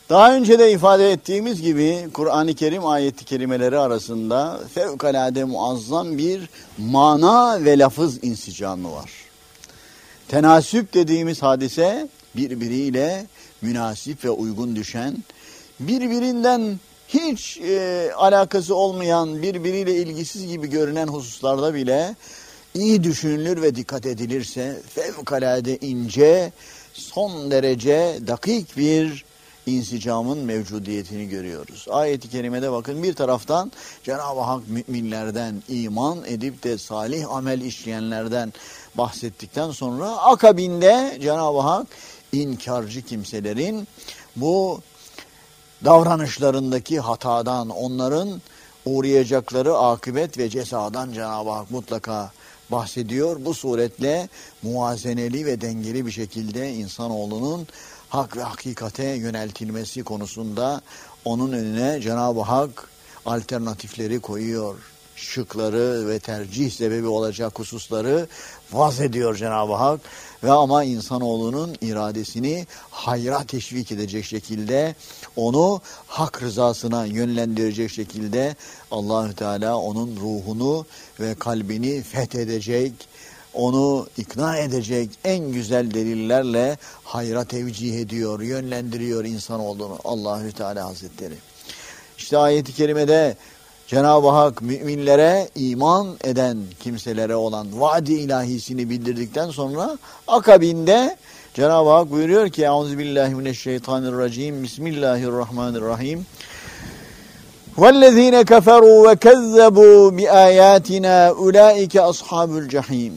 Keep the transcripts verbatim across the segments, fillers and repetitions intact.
Daha önce de ifade ettiğimiz gibi Kur'an-ı Kerim ayet-i kerimeleri arasında fevkalade muazzam bir mana ve lafız insicamı var. Tenasüp dediğimiz hadise birbiriyle münasip ve uygun düşen, birbirinden hiç e, alakası olmayan, birbiriyle ilgisiz gibi görünen hususlarda bile iyi düşünülür ve dikkat edilirse fevkalade ince, son derece dakik bir insicamın mevcudiyetini görüyoruz. Ayet-i kerimede bakın, bir taraftan Cenab-ı Hak müminlerden, iman edip de salih amel işleyenlerden bahsettikten sonra akabinde Cenab-ı Hak inkarcı kimselerin bu davranışlarındaki hatadan, onların uğrayacakları akıbet ve cezadan Cenab-ı Hak mutlaka bahsediyor. Bu suretle muvazeneli ve dengeli bir şekilde insanoğlunun hak ve hakikate yöneltilmesi konusunda onun önüne Cenab-ı Hak alternatifleri koyuyor. Şıkları ve tercih sebebi olacak hususları vaz ediyor Cenab-ı Hak. Ve ama insanoğlunun iradesini hayra teşvik edecek şekilde, onu hak rızasına yönlendirecek şekilde Allahü Teala onun ruhunu ve kalbini fethedecek, onu ikna edecek en güzel delillerle hayra tevcih ediyor, yönlendiriyor insanoğlunu Allahü Teala Hazretleri. İşte ayet-i kerimede Cenab-ı Hak müminlere, iman eden kimselere olan vaadi ilahisini bildirdikten sonra akabinde Cenab-ı Hak buyuruyor ki Euzubillahimineşşeytanirracim, Bismillahirrahmanirrahim. وَالَّذ۪ينَ كَفَرُوا وَكَذَّبُوا بِآيَاتِنَا اُولَٰئِكَ أَصْحَابُ الْجَح۪يمِ.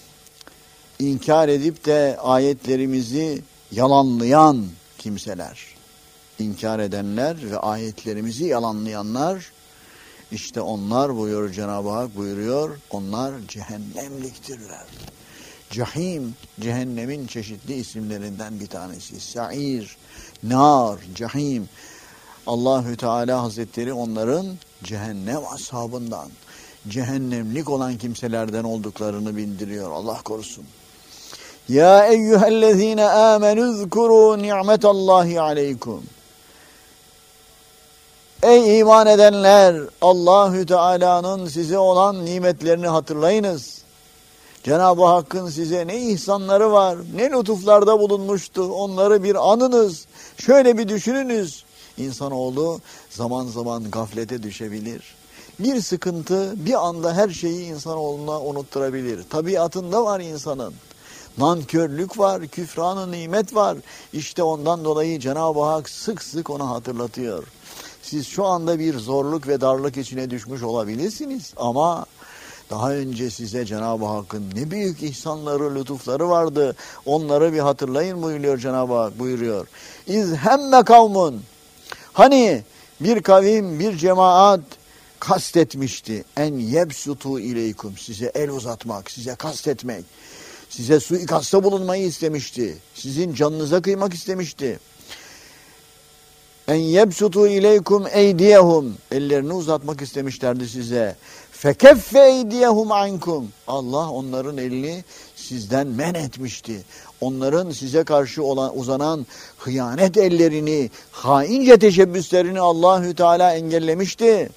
İnkar edip de ayetlerimizi yalanlayan kimseler, inkar edenler ve ayetlerimizi yalanlayanlar, İşte onlar buyuruyor Cenab-ı Hak buyuruyor, onlar cehennemliktirler. Cahim, cehennemin çeşitli isimlerinden bir tanesi. Sa'ir, nar, cahim. Allahü Teala Hazretleri onların cehennem ashabından, cehennemlik olan kimselerden olduklarını bildiriyor. Allah korusun. Ya eyyühellezine amenü zkuru ni'metallahi aleykum. Ey iman edenler, Allahü Teala'nın size olan nimetlerini hatırlayınız. Cenab-ı Hakk'ın size ne ihsanları var, ne lütuflarda bulunmuştu, onları bir anınız. Şöyle bir düşününüz. İnsanoğlu zaman zaman gaflete düşebilir. Bir sıkıntı bir anda her şeyi insanoğluna unutturabilir. Tabiatında var insanın. Nankörlük var, küfran-ı nimet var. İşte ondan dolayı Cenab-ı Hak sık sık onu hatırlatıyor. Siz şu anda bir zorluk ve darlık içine düşmüş olabilirsiniz ama daha önce size Cenab-ı Hakk'ın ne büyük ihsanları, lütufları vardı. Onları bir hatırlayın buyuruyor Cenab-ı Hak buyuruyor. İz hemme kavmun. Hani bir kavim, bir cemaat kastetmişti. En yebsutu ileykum. Size el uzatmak, size kastetmek. Size suikasta bulunmayı istemişti. Sizin canınıza kıymak istemişti. En yebsutu ileykum eydiyehum. Ellerini uzatmak istemişlerdi size. Fekeffe eydiyehum ankum. Allah onların elini sizden men etmişti. Onların size karşı olan uzanan hıyanet ellerini, haince teşebbüslerini Allahü Teala engellemişti.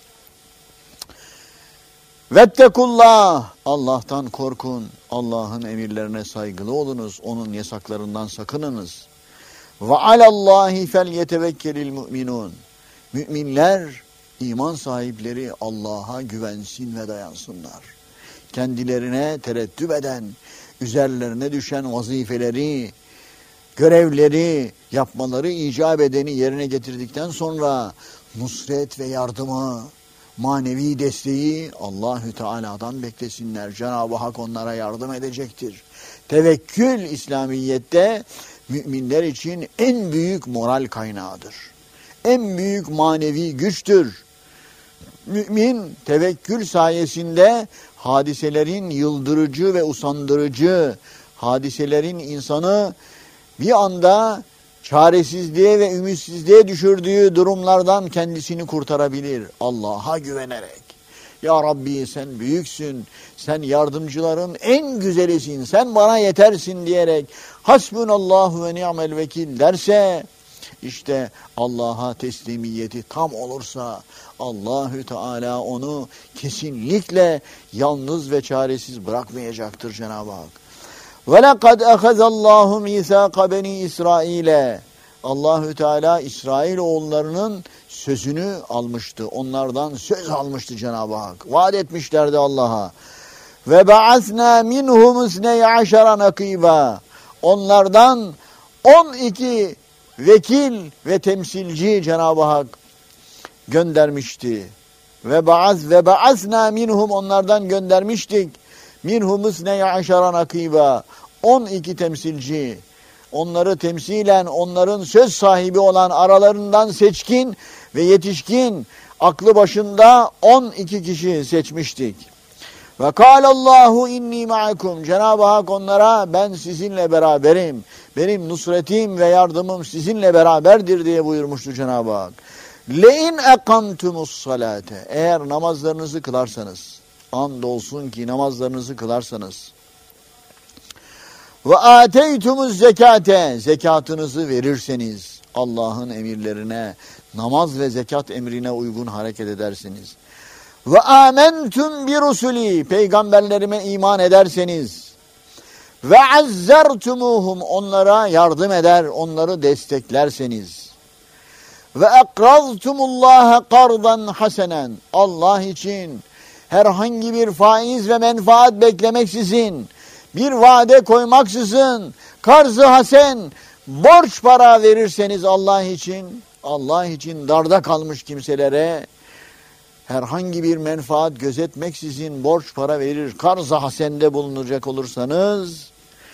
Vettekullah. Allah'tan korkun. Allah'ın emirlerine saygılı olunuz. Onun yasaklarından sakınınız. Ve alallahi felyetevekkelil mu'minun. Müminler, iman sahipleri Allah'a güvensin ve dayansınlar. Kendilerine tereddüt eden, üzerlerine düşen vazifeleri, görevleri, yapmaları icap edeni yerine getirdikten sonra nusret ve yardımı, manevi desteği Allahü Teala'dan beklesinler. Cenab-ı Hak onlara yardım edecektir. Tevekkül İslamiyet'te müminler için en büyük moral kaynağıdır. En büyük manevi güçtür. Mümin tevekkül sayesinde hadiselerin yıldırıcı ve usandırıcı, hadiselerin insanı bir anda çaresizliğe ve ümitsizliğe düşürdüğü durumlardan kendisini kurtarabilir. Allah'a güvenerek. Ya Rabbi sen büyüksün, sen yardımcıların en güzelisin, sen bana yetersin diyerek hasbunallahu ve ni'mel vekil derse İşte Allah'a teslimiyeti tam olursa Allahü Teala onu kesinlikle yalnız ve çaresiz bırakmayacaktır Cenab-ı Hak. وَلَقَدْ اَخَذَ اللّٰهُ مِيثَاقَ بَنِي İsrail'e Allahü Teala İsrail oğullarının sözünü almıştı. Onlardan söz almıştı Cenab-ı Hak. Vaat etmişlerdi Allah'a. Ve ba'asna minhum isney aşara nakiba. Onlardan on iki vekil ve temsilci Cenab-ı Hak göndermişti. Ve ba'az ve ba'asna minhum onlardan göndermiştik. Minhum isney aşara nakiba. on iki temsilci. Onları temsilen onların söz sahibi olan aralarından seçkin ve yetişkin aklı başında on iki kişi seçmiştik. Ve kâlallahu inni ma'akum. Cenab-ı Hak onlara ben sizinle beraberim. Benim nusretim ve yardımım sizinle beraberdir diye buyurmuştu Cenab-ı Hak. Le'in ekamtumus salate. Eğer namazlarınızı kılarsanız, andolsun ki namazlarınızı kılarsanız, ve ateytumuz zekate, zekatınızı verirseniz, Allah'ın emirlerine, namaz ve zekat emrine uygun hareket edersiniz. Ve amentum bi rusuli, peygamberlerime iman ederseniz, ve azzertumuhum, onlara yardım eder, onları desteklerseniz, ve ekraztumullaha kardan hasenen, Allah için herhangi bir faiz ve menfaat beklemeksizin, bir vade koymaksızın, karz-ı hasen, borç para verirseniz Allah için, Allah için darda kalmış kimselere, herhangi bir menfaat gözetmeksizin borç para verir, karz-ı hasende bulunacak olursanız,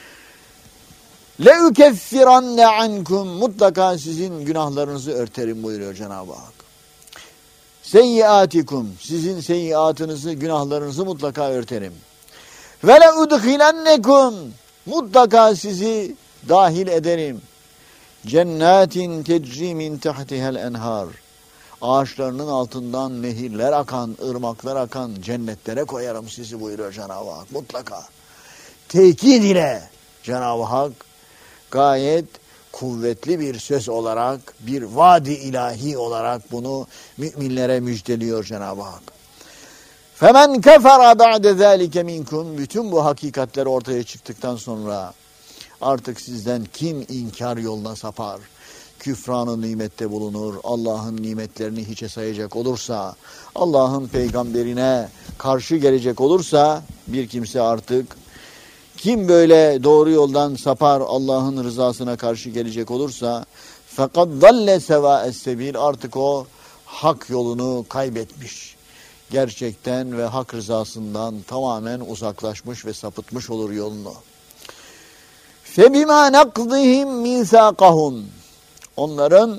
لَاُكَفِّرَنَّ عَنْكُمْ, mutlaka sizin günahlarınızı örterim buyuruyor Cenab-ı Hak. Seyyiatikum, sizin seyyiatınızı, günahlarınızı mutlaka örterim. Ve le udhilennekum, mutlaka sizi dahil ederim. Cennetin tecri min tahtihel enhar, ağaçlarının altından nehirler akan, ırmaklar akan cennetlere koyarım sizi buyuruyor Cenab-ı Hak. Mutlaka. Tekid ile Cenab-ı Hak gayet kuvvetli bir söz olarak, bir vaadi ilahi olarak bunu müminlere müjdeliyor Cenab-ı Hak. Femen kefara ba'de zalike minkum, bütün bu hakikatler ortaya çıktıktan sonra artık sizden kim inkar yoluna sapar, küfranı nimette bulunur, Allah'ın nimetlerini hiçe sayacak olursa, Allah'ın peygamberine karşı gelecek olursa bir kimse artık, kim böyle doğru yoldan sapar, Allah'ın rızasına karşı gelecek olursa, fakat dalle sevâes sebil, artık o hak yolunu kaybetmiş. Gerçekten ve hak rızasından tamamen uzaklaşmış ve sapıtmış olur yolunu. فَبِمَا نَقْضِهِمْ مِيثَاقَهُمْ, onların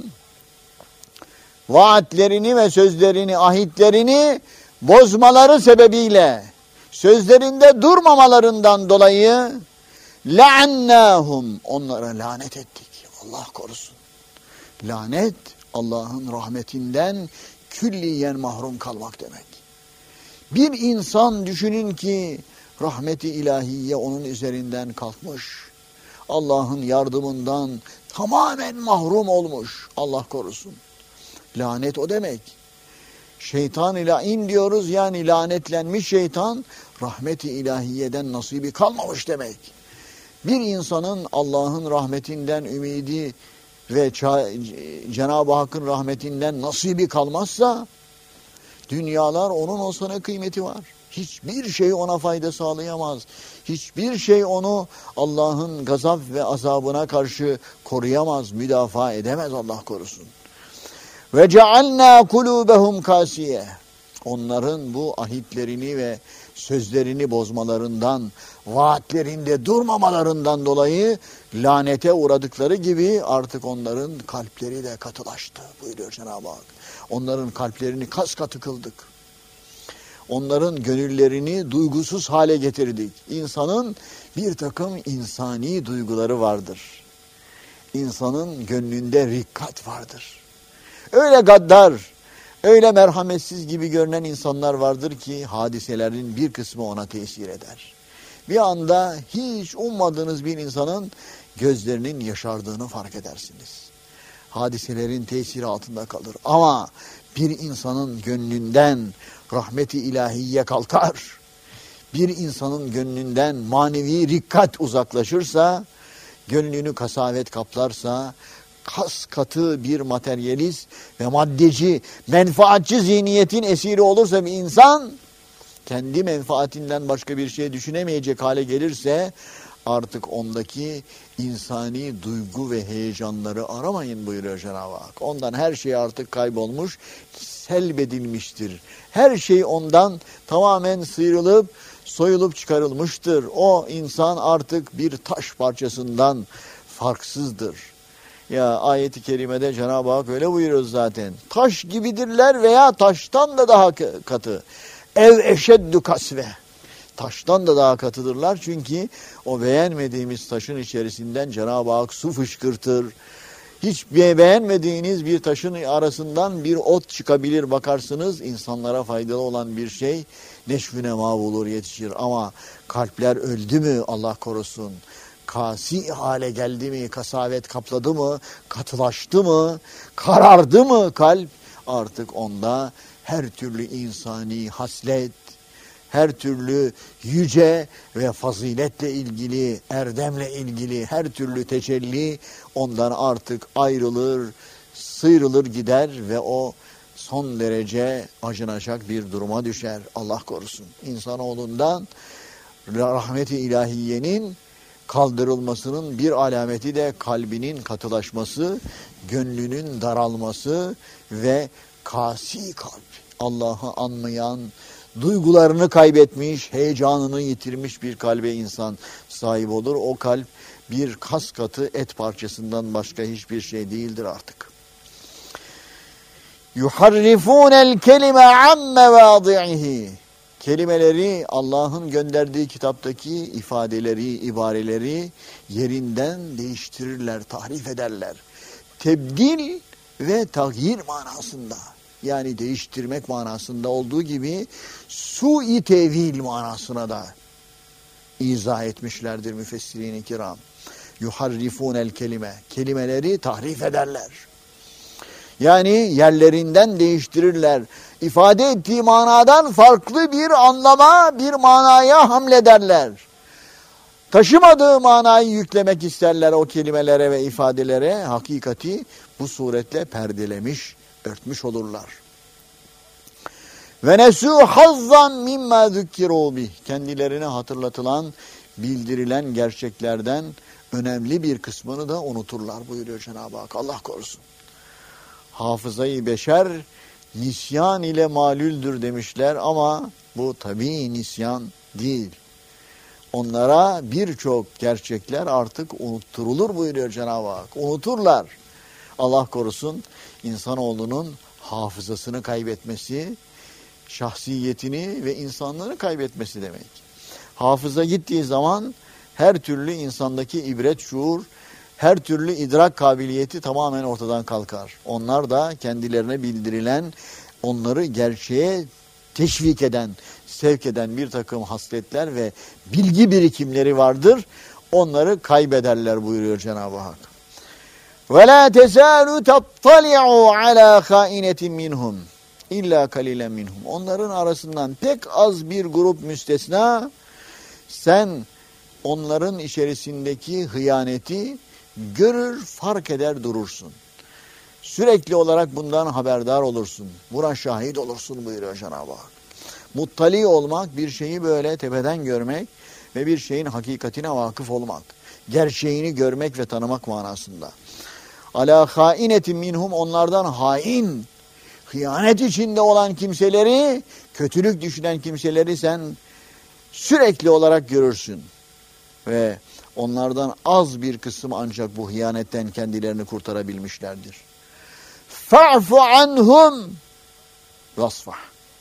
vaatlerini ve sözlerini, ahitlerini bozmaları sebebiyle, sözlerinde durmamalarından dolayı لَعَنَّاهُمْ, onlara lanet ettik. Allah korusun. Lanet, Allah'ın rahmetinden külliyen mahrum kalmak demek. Bir insan düşünün ki rahmeti ilahiye onun üzerinden kalkmış. Allah'ın yardımından tamamen mahrum olmuş. Allah korusun. Lanet o demek. Şeytan ile in diyoruz, yani lanetlenmiş şeytan, rahmeti ilahiyeden nasibi kalmamış demek. Bir insanın Allah'ın rahmetinden ümidi ve Cenab-ı Hakk'ın rahmetinden nasibi kalmazsa, dünyalar onun olsa ne kıymeti var? Hiçbir şey ona fayda sağlayamaz. Hiçbir şey onu Allah'ın gazap ve azabına karşı koruyamaz, müdafaa edemez, Allah korusun. Ve cealna kulubehum kasiye, onların bu ahitlerini ve sözlerini bozmalarından, vaatlerinde durmamalarından dolayı lanete uğradıkları gibi artık onların kalpleri de katılaştı buyuruyor Cenab-ı Hak. Onların kalplerini kas katı kıldık. Onların gönüllerini duygusuz hale getirdik. İnsanın bir takım insani duyguları vardır. İnsanın gönlünde rikkat vardır. Öyle gaddar, öyle merhametsiz gibi görünen insanlar vardır ki hadiselerin bir kısmı ona tesir eder. Bir anda hiç ummadığınız bir insanın gözlerinin yaşardığını fark edersiniz. hadiselerin tesiri altında kalır. Ama bir insanın gönlünden rahmeti ilahiye kalkar, bir insanın gönlünden manevi rikkat uzaklaşırsa, gönlünü kasavet kaplarsa, kas katı bir materyalist ve maddeci, menfaatçi zihniyetin esiri olursa bir insan, kendi menfaatinden başka bir şey düşünemeyecek hale gelirse, artık ondaki insani duygu ve heyecanları aramayın buyuruyor Cenab-ı Hak. Ondan her şey artık kaybolmuş, selbedilmiştir. Her şey ondan tamamen sıyrılıp, soyulup çıkarılmıştır. O insan artık bir taş parçasından farksızdır. Ya ayet-i kerimede Cenab-ı Hak öyle buyuruyor zaten. Taş gibidirler veya taştan da daha katı. Ev eşeddü kasve. Taştan da daha katıdırlar çünkü o beğenmediğimiz taşın içerisinden Cenab-ı Hak su fışkırtır. Hiç beğenmediğiniz bir taşın arasından bir ot çıkabilir, bakarsınız insanlara faydalı olan bir şey neşvüne mavulur, yetişir. Ama kalpler öldü mü Allah korusun, kasi hale geldi mi, kasavet kapladı mı, katılaştı mı, karardı mı kalp, artık onda her türlü insani haslet, her türlü yüce ve faziletle ilgili, erdemle ilgili her türlü tecelli ondan artık ayrılır, sıyrılır gider ve o son derece acınacak bir duruma düşer. Allah korusun. İnsanoğlundan rahmeti ilahiyenin kaldırılmasının bir alameti de kalbinin katılaşması, gönlünün daralması ve kasi kalp, Allah'ı anmayan, duygularını kaybetmiş, heyecanını yitirmiş bir kalbe insan sahip olur. O kalp bir kas katı et parçasından başka hiçbir şey değildir artık. Yuharrifûnel kelime an mevâdi'ihi. Kelimeleri, Allah'ın gönderdiği kitaptaki ifadeleri, ibareleri yerinden değiştirirler, tahrif ederler. Tebdil ve tagyir manasında. Yani değiştirmek manasında olduğu gibi su-i tevil manasına da izah etmişlerdir müfessirin-i kiram. Yuharrifûnel kelime. Kelimeleri tahrif ederler. Yani yerlerinden değiştirirler. İfade ettiği manadan farklı bir anlama, bir manaya hamlederler. Taşımadığı manayı yüklemek isterler o kelimelere ve ifadelere. Hakikati bu suretle perdelemiş, örtmüş olurlar. Ve nesû hazzan mimma zükirû bih. Kendilerine hatırlatılan, bildirilen gerçeklerden önemli bir kısmını da unuturlar buyuruyor Cenab-ı Hak. Allah korusun. Hafızayı beşer nisyan ile malüldür demişler ama bu tabii nisyan değil. Onlara birçok gerçekler artık unutturulur buyuruyor Cenab-ı Hak. Unuturlar. Allah korusun insanoğlunun hafızasını kaybetmesi, şahsiyetini ve insanlığını kaybetmesi demek. Hafıza gittiği zaman her türlü insandaki ibret, şuur, her türlü idrak kabiliyeti tamamen ortadan kalkar. Onlar da kendilerine bildirilen, onları gerçeğe teşvik eden, sevk eden bir takım hasletler ve bilgi birikimleri vardır. Onları kaybederler buyuruyor Cenab-ı Hak. وَلَا تَزَالُ تَطَّلِعُوا عَلَى خَائِنَةٍ مِّنْهُمْ İlla kalilen minhum. Onların arasından pek az bir grup müstesna, sen onların içerisindeki hıyaneti görür, fark eder durursun. Sürekli olarak bundan haberdar olursun. Buna şahit olursun buyuruyor Cenab-ı Hak. Muttali olmak, bir şeyi böyle tepeden görmek ve bir şeyin hakikatine vakıf olmak. Gerçeğini görmek ve tanımak manasında. Ala hainetin minhum, onlardan hain, hıyanet içinde olan kimseleri, kötülük düşünen kimseleri sen sürekli olarak görürsün. Ve onlardan az bir kısım ancak bu hıyanetten kendilerini kurtarabilmişlerdir. Fa'fu anhum vasfah.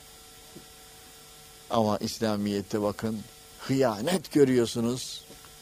Ama İslamiyet'te bakın, hıyanet görüyorsunuz.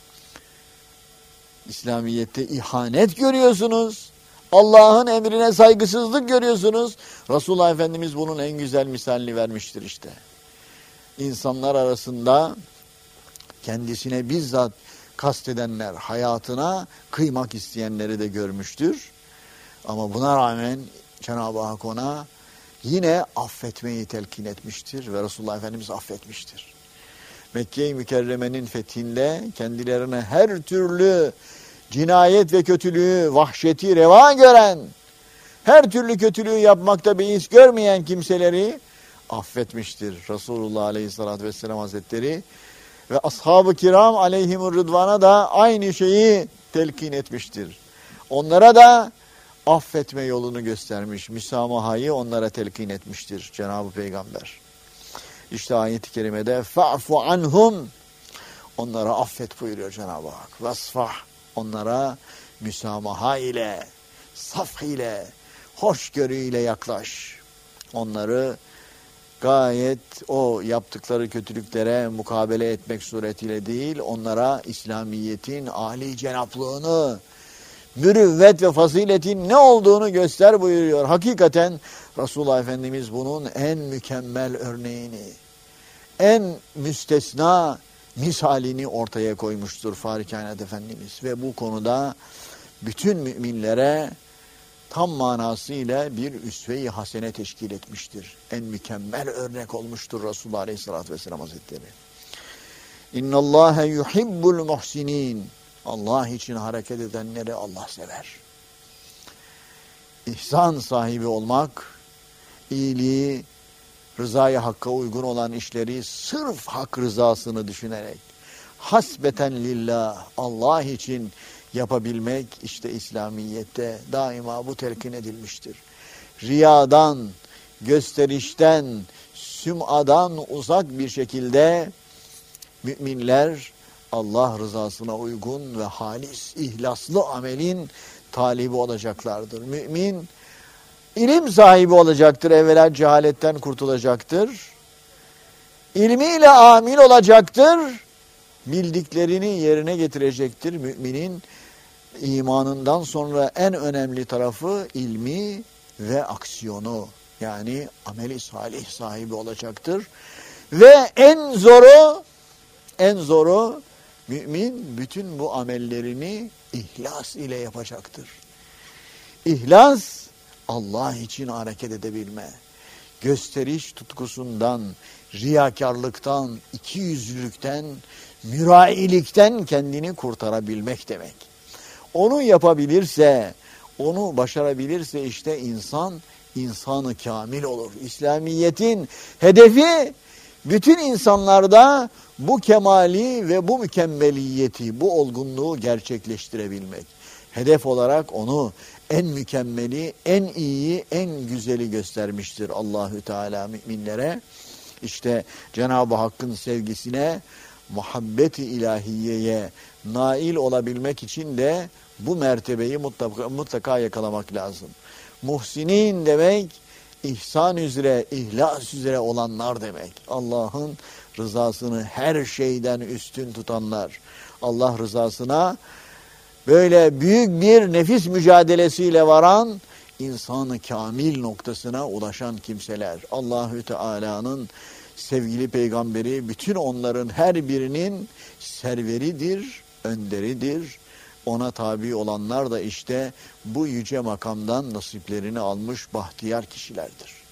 İslamiyet'te ihanet görüyorsunuz. Allah'ın emrine saygısızlık görüyorsunuz. Resulullah Efendimiz bunun en güzel misalini vermiştir işte. İnsanlar arasında kendisine bizzat kastedenler, hayatına kıymak isteyenleri de görmüştür. Ama buna rağmen Cenab-ı Hak ona yine affetmeyi telkin etmiştir ve Resulullah Efendimiz affetmiştir. Mekke-i Mükerreme'nin fethinde kendilerine her türlü cinayet ve kötülüğü, vahşeti reva gören, her türlü kötülüğü yapmakta beis görmeyen kimseleri affetmiştir. Resulullah Aleyhisselatü Vesselam Hazretleri ve ashab-ı kiram aleyhimur rıdvana da aynı şeyi telkin etmiştir. Onlara da affetme yolunu göstermiş, müsamahayı onlara telkin etmiştir Cenab-ı Peygamber. İşte ayet-i kerimede fa'fu anhum, onlara affet buyuruyor Cenab-ı Hak. Vasfah, onlara müsamaha ile, safh ile, hoşgörüyle yaklaş. Onları gayet o yaptıkları kötülüklere mukabele etmek suretiyle değil, onlara İslamiyet'in âli cenaplığını, mürüvvet ve faziletin ne olduğunu göster buyuruyor. Hakikaten Resulullah Efendimiz bunun en mükemmel örneğini, en müstesna misalini ortaya koymuştur Fahri Kainat Efendimiz. Ve bu konuda bütün müminlere tam manasıyla bir üsve-i hasene teşkil etmiştir. En mükemmel örnek olmuştur Resulullah Aleyhisselatü Vesselam Hazretleri. İnna Allahe yuhibbul muhsinin. Allah için hareket edenleri Allah sever. İhsan sahibi olmak, iyiliği, rızayı hakka uygun olan işleri sırf hak rızasını düşünerek, hasbeten lillah, Allah için yapabilmek, işte İslamiyet'te daima bu telkin edilmiştir. Riyadan, gösterişten, süm'adan uzak bir şekilde müminler Allah rızasına uygun ve halis, ihlaslı amelin talibi olacaklardır. Mümin ilim sahibi olacaktır, evvela cehaletten kurtulacaktır. İlmiyle amil olacaktır, bildiklerini yerine getirecektir. Müminin imanından sonra en önemli tarafı ilmi ve aksiyonu, yani ameli salih sahibi olacaktır. Ve en zoru, en zoru mümin bütün bu amellerini ihlas ile yapacaktır. İhlas, Allah için hareket edebilme, gösteriş tutkusundan, riyakarlıktan, ikiyüzlülükten, mürailikten kendini kurtarabilmek demek. Onu yapabilirse, onu başarabilirse işte insan, insanı kamil olur. İslamiyet'in hedefi bütün insanlarda bu kemali ve bu mükemmeliyeti, bu olgunluğu gerçekleştirebilmek. Hedef olarak onu en mükemmeli, en iyiyi, en güzeli göstermiştir Allahü Teala müminlere. İşte Cenab-ı Hakk'ın sevgisine, muhabbet-i ilahiyeye nail olabilmek için de bu mertebeyi mutlaka, mutlaka yakalamak lazım. Muhsinin demek, ihsan üzere, ihlas üzere olanlar demek. Allah'ın rızasını her şeyden üstün tutanlar. Allah rızasına böyle büyük bir nefis mücadelesiyle varan, insanı kamil noktasına ulaşan kimseler. Allahü Teala'nın sevgili peygamberi bütün onların her birinin serveridir, önderidir. Ona tabi olanlar da işte bu yüce makamdan nasiplerini almış bahtiyar kişilerdir.